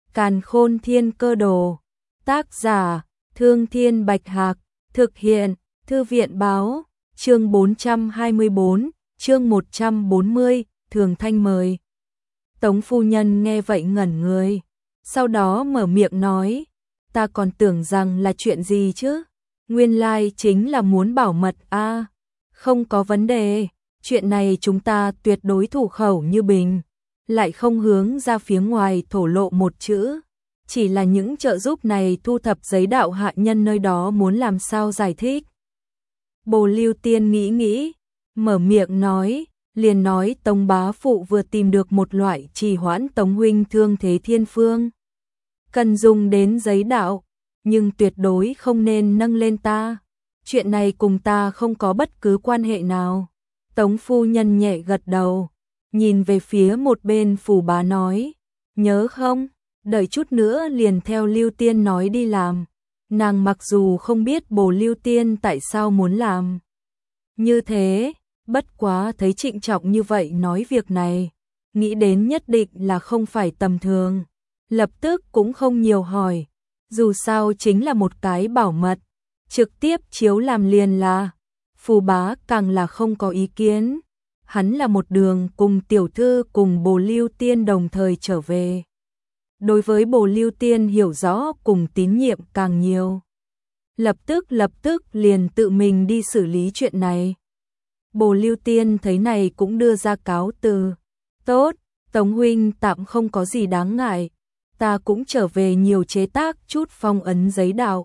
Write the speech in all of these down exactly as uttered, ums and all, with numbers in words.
Càn Khôn Thiên Cơ Đồ. Tác giả: Thương Thiên Bạch Hạc. Thực hiện: Thư viện báo. Chương bốn trăm hai mươi bốn, chương một trăm bốn mươi, Thường Thanh mời. Tống phu nhân nghe vậy ngẩn người, sau đó mở miệng nói, ta còn tưởng rằng là chuyện gì chứ, nguyên lai chính là muốn bảo mật a. À, không có vấn đề, chuyện này chúng ta tuyệt đối thủ khẩu như bình, lại không hướng ra phía ngoài thổ lộ một chữ, chỉ là những trợ giúp này thu thập giấy đạo hạ nhân nơi đó muốn làm sao giải thích. Bồ Lưu Tiên nghĩ nghĩ, mở miệng nói, liền nói Tống bá phụ vừa tìm được một loại trì hoãn Tống huynh thương thế thiên phương. Cần dùng đến giấy đạo, nhưng tuyệt đối không nên nâng lên ta. Chuyện này cùng ta không có bất cứ quan hệ nào. Tống phu nhân nhẹ gật đầu, nhìn về phía một bên Phù bá nói, nhớ không, đợi chút nữa liền theo Lưu Tiên nói đi làm. Nàng mặc dù không biết Bồ Lưu Tiên tại sao muốn làm như thế, bất quá thấy trịnh trọng như vậy nói việc này, nghĩ đến nhất định là không phải tầm thường, lập tức cũng không nhiều hỏi, dù sao chính là một cái bảo mật, trực tiếp chiếu làm liền là. Phù bá càng là không có ý kiến, hắn là một đường cùng tiểu thư cùng Bồ Lưu Tiên đồng thời trở về. Đối với Bồ Lưu Tiên hiểu rõ cùng tín nhiệm càng nhiều. Lập tức lập tức liền tự mình đi xử lý chuyện này. Bồ Lưu Tiên thấy này cũng đưa ra cáo từ. Tốt, Tống huynh tạm không có gì đáng ngại. Ta cũng trở về nhiều chế tác chút phong ấn giấy đạo.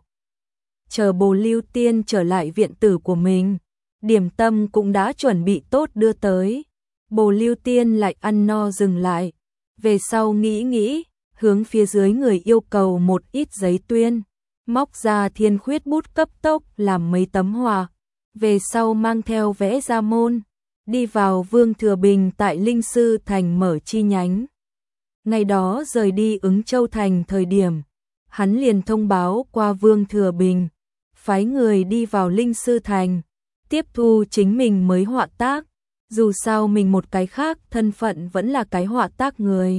Chờ Bồ Lưu Tiên trở lại viện tử của mình, điểm tâm cũng đã chuẩn bị tốt đưa tới. Bồ Lưu Tiên lại ăn no dừng lại. Về sau nghĩ nghĩ, hướng phía dưới người yêu cầu một ít giấy tuyên, móc ra thiên khuyết bút cấp tốc làm mấy tấm họa, về sau mang theo vẽ ra môn, đi vào Vương Thừa Bình tại Linh Sư Thành mở chi nhánh. Ngày đó rời đi Ứng Châu Thành thời điểm, hắn liền thông báo qua Vương Thừa Bình, phái người đi vào Linh Sư Thành, tiếp thu chính mình mới họa tác, dù sao mình một cái khác thân phận vẫn là cái họa tác người.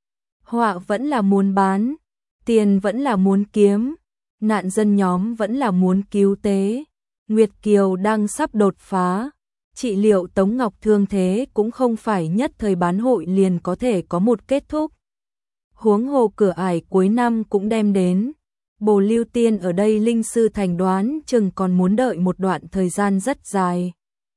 Họa vẫn là muốn bán, tiền vẫn là muốn kiếm, nạn dân nhóm vẫn là muốn cứu tế. Nguyệt Kiều đang sắp đột phá, trị liệu Tống Ngọc thương thế cũng không phải nhất thời bán hội liền có thể có một kết thúc. Huống hồ cửa ải cuối năm cũng đem đến, Bồ Lưu Tiên ở đây Linh Sư Thành đoán chừng còn muốn đợi một đoạn thời gian rất dài.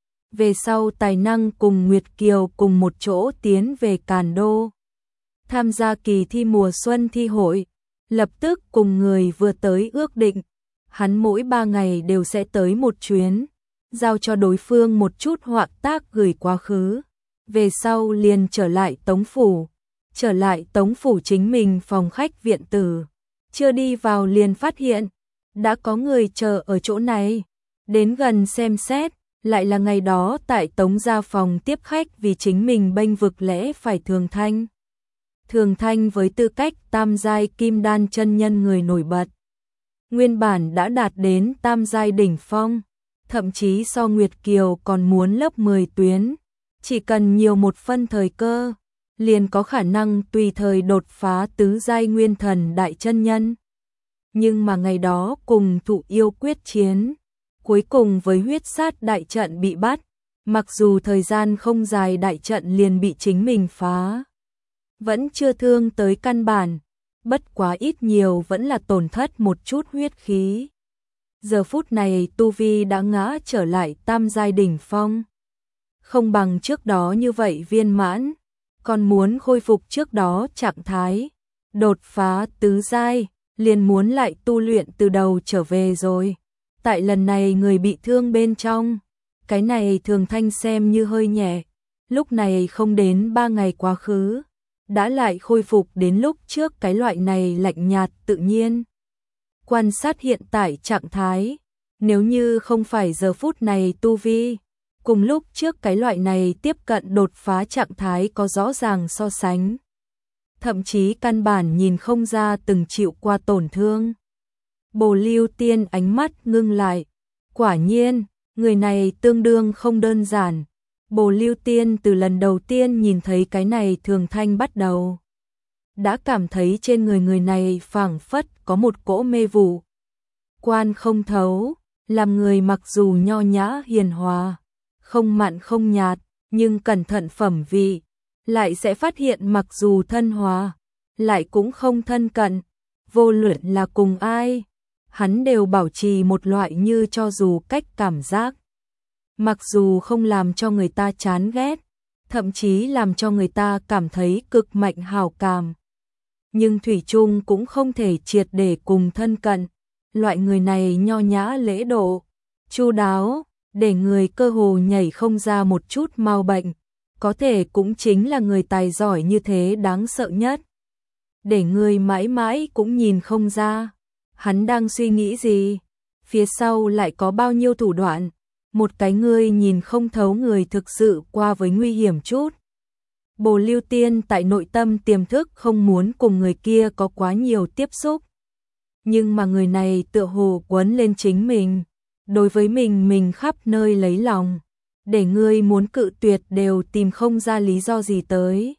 Về sau tài năng cùng Nguyệt Kiều cùng một chỗ tiến về Càn Đô, tham gia kỳ thi mùa xuân thi hội, lập tức cùng người vừa tới ước định, hắn mỗi ba ngày đều sẽ tới một chuyến, giao cho đối phương một chút họa tác gửi quá khứ, về sau liền trở lại Tống phủ, trở lại Tống phủ chính mình phòng khách viện tử, chưa đi vào liền phát hiện, đã có người chờ ở chỗ này, đến gần xem xét, lại là ngày đó tại Tống gia phòng tiếp khách vì chính mình bênh vực lẽ phải Thường Thanh. Thường Thanh với tư cách tam giai kim đan chân nhân người nổi bật, nguyên bản đã đạt đến tam giai đỉnh phong, thậm chí so Nguyệt Kiều còn muốn lớp mười tuyến, chỉ cần nhiều một phân thời cơ, liền có khả năng tùy thời đột phá tứ giai nguyên thần đại chân nhân. Nhưng mà ngày đó cùng Thụ Yêu quyết chiến, cuối cùng với huyết sát đại trận bị bắt, mặc dù thời gian không dài đại trận liền bị chính mình phá. Vẫn chưa thương tới căn bản, bất quá ít nhiều vẫn là tổn thất một chút huyết khí. Giờ phút này tu vi đã ngã trở lại tam giai đỉnh phong. Không bằng trước đó như vậy viên mãn, còn muốn khôi phục trước đó trạng thái. Đột phá tứ giai, liền muốn lại tu luyện từ đầu trở về rồi. Tại lần này người bị thương bên trong, cái này Thường Thanh xem như hơi nhẹ, lúc này không đến ba ngày quá khứ, đã lại khôi phục đến lúc trước cái loại này lạnh nhạt tự nhiên. Quan sát hiện tại trạng thái, nếu như không phải giờ phút này tu vi, cùng lúc trước cái loại này tiếp cận đột phá trạng thái có rõ ràng so sánh. Thậm chí căn bản nhìn không ra từng chịu qua tổn thương. Bồ Lưu Tiên ánh mắt ngưng lại, quả nhiên, người này tương đương không đơn giản. Bồ Lưu Tiên từ lần đầu tiên nhìn thấy cái này Thường Thanh bắt đầu. đã cảm thấy trên người người này phảng phất có một cỗ mê vụ. Quan không thấu, làm người mặc dù nho nhã hiền hòa, không mặn không nhạt, nhưng cẩn thận phẩm vị, lại sẽ phát hiện mặc dù thân hòa, lại cũng không thân cận, vô luận là cùng ai, hắn đều bảo trì một loại như cho dù cách cảm giác. Mặc dù không làm cho người ta chán ghét, thậm chí làm cho người ta cảm thấy cực mạnh hảo cảm. Nhưng thủy chung cũng không thể triệt để cùng thân cận, loại người này nho nhã lễ độ, chu đáo, để người cơ hồ nhảy không ra một chút mau bệnh, có thể cũng chính là người tài giỏi như thế đáng sợ nhất. Để người mãi mãi cũng nhìn không ra, hắn đang suy nghĩ gì, phía sau lại có bao nhiêu thủ đoạn, một cái người nhìn không thấu người thực sự qua với nguy hiểm chút. Bồ Lưu Tiên tại nội tâm tiềm thức không muốn cùng người kia có quá nhiều tiếp xúc. Nhưng mà người này tựa hồ quấn lên chính mình, đối với mình mình khắp nơi lấy lòng, để ngươi muốn cự tuyệt đều tìm không ra lý do gì tới.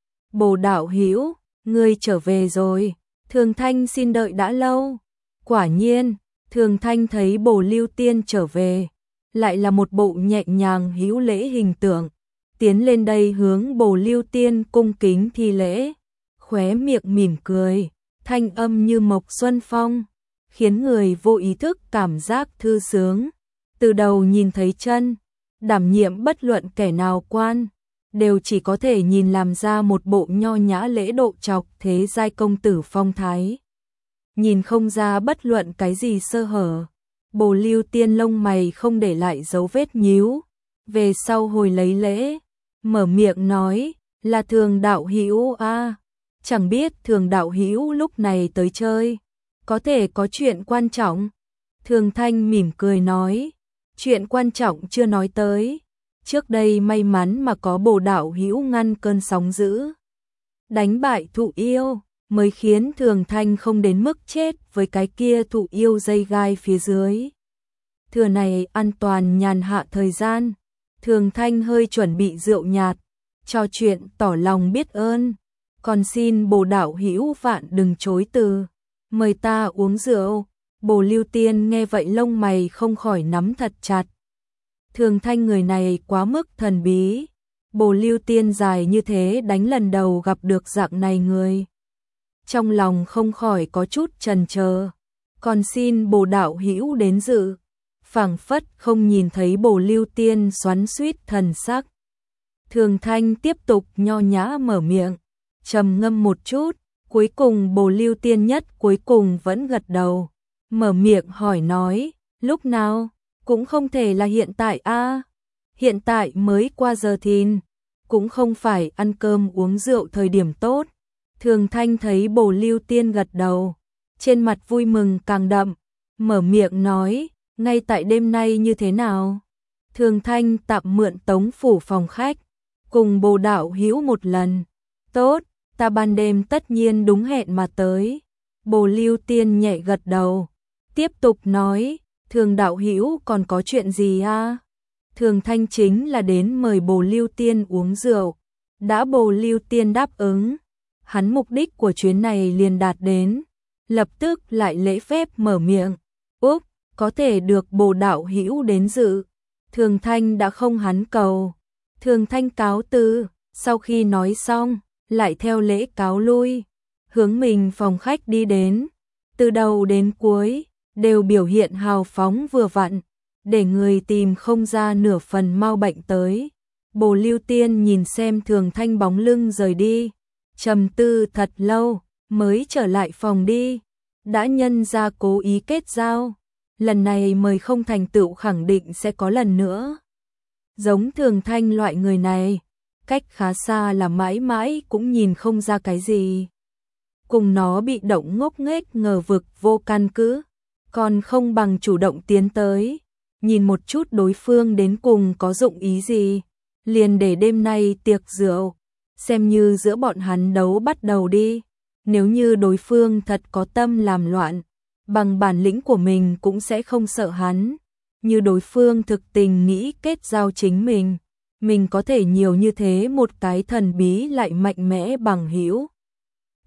Bồ đạo hữu, ngươi trở về rồi, Thường Thanh xin đợi đã lâu. Quả nhiên, Thường Thanh thấy Bồ Lưu Tiên trở về, lại là một bộ nhẹ nhàng hữu lễ hình tượng, tiến lên đây hướng Bồ Lưu Tiên cung kính thi lễ, khóe miệng mỉm cười, thanh âm như mộc xuân phong, khiến người vô ý thức cảm giác thư sướng. Từ đầu nhìn thấy chân, đảm nhiệm bất luận kẻ nào quan, đều chỉ có thể nhìn làm ra một bộ nho nhã lễ độ chọc thế giai công tử phong thái. Nhìn không ra bất luận cái gì sơ hở. Bồ Lưu Tiên lông mày không để lại dấu vết nhíu, về sau hồi lấy lễ, mở miệng nói, là Thường đạo hữu a, chẳng biết Thường đạo hữu lúc này tới chơi, có thể có chuyện quan trọng. Thường Thanh mỉm cười nói, chuyện quan trọng chưa nói tới, trước đây may mắn mà có Bồ đạo hữu ngăn cơn sóng dữ, đánh bại thụ yêu, mới khiến Thường Thanh không đến mức chết với cái kia thụ yêu dây gai phía dưới. Thừa này an toàn nhàn hạ thời gian, Thường Thanh hơi chuẩn bị rượu nhạt, trò chuyện tỏ lòng biết ơn, còn xin Bồ đạo hữu vạn đừng chối từ, mời ta uống rượu. Bồ Lưu Tiên nghe vậy lông mày không khỏi nắm thật chặt. Thường Thanh người này quá mức thần bí, Bồ Lưu Tiên dài như thế đánh lần đầu gặp được dạng này người. Trong lòng không khỏi có chút chần chờ, còn xin Bồ đạo hữu đến dự, phảng phất không nhìn thấy Bồ Lưu Tiên xoắn xuýt thần sắc. Thường Thanh tiếp tục nho nhã mở miệng, trầm ngâm một chút, cuối cùng Bồ Lưu Tiên nhất cuối cùng vẫn gật đầu, mở miệng hỏi nói, lúc nào, cũng không thể là hiện tại a, hiện tại mới qua giờ thìn, cũng không phải ăn cơm uống rượu thời điểm tốt. Thường Thanh thấy Bồ Lưu Tiên gật đầu, trên mặt vui mừng càng đậm, mở miệng nói, ngay tại đêm nay như thế nào? Thường Thanh tạm mượn Tống phủ phòng khách, cùng Bồ đạo hữu một lần. Tốt, ta ban đêm tất nhiên đúng hẹn mà tới. Bồ Lưu Tiên nhẹ gật đầu, tiếp tục nói, Thường đạo hữu còn có chuyện gì a? Thường Thanh chính là đến mời Bồ Lưu Tiên uống rượu, đã Bồ Lưu Tiên đáp ứng, hắn mục đích của chuyến này liền đạt đến, lập tức lại lễ phép mở miệng, úp, có thể được Bồ đạo hữu đến dự. Thường Thanh đã không hắn cầu, Thường Thanh cáo từ, sau khi nói xong, lại theo lễ cáo lui, hướng mình phòng khách đi đến, từ đầu đến cuối, đều biểu hiện hào phóng vừa vặn, để người tìm không ra nửa phần mau bệnh tới. Bồ Lưu Tiên nhìn xem Thường Thanh bóng lưng rời đi, trầm tư thật lâu, mới trở lại phòng đi, đã nhân ra cố ý kết giao, lần này mời không thành tựu khẳng định sẽ có lần nữa. Giống Thường Thanh loại người này, cách khá xa là mãi mãi cũng nhìn không ra cái gì. Cùng nó bị động ngốc nghếch ngờ vực vô căn cứ, còn không bằng chủ động tiến tới, nhìn một chút đối phương đến cùng có dụng ý gì, liền để đêm nay tiệc rượu, xem như giữa bọn hắn đấu bắt đầu đi. Nếu như đối phương thật có tâm làm loạn, bằng bản lĩnh của mình cũng sẽ không sợ hắn. Như đối phương thực tình nghĩ kết giao chính mình, mình có thể nhiều như thế một cái thần bí lại mạnh mẽ bằng hữu.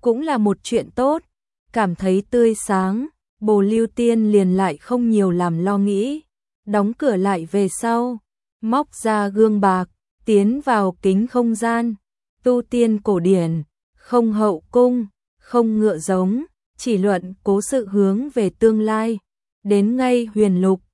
cũng là một chuyện tốt, cảm thấy tươi sáng, Bồ Lưu Tiên liền lại không nhiều làm lo nghĩ, đóng cửa lại về sau, móc ra gương bạc, tiến vào kính không gian, tu tiên cổ điển, không hậu cung, không ngựa giống, chỉ luận cố sự hướng về tương lai, đến ngay huyền lục,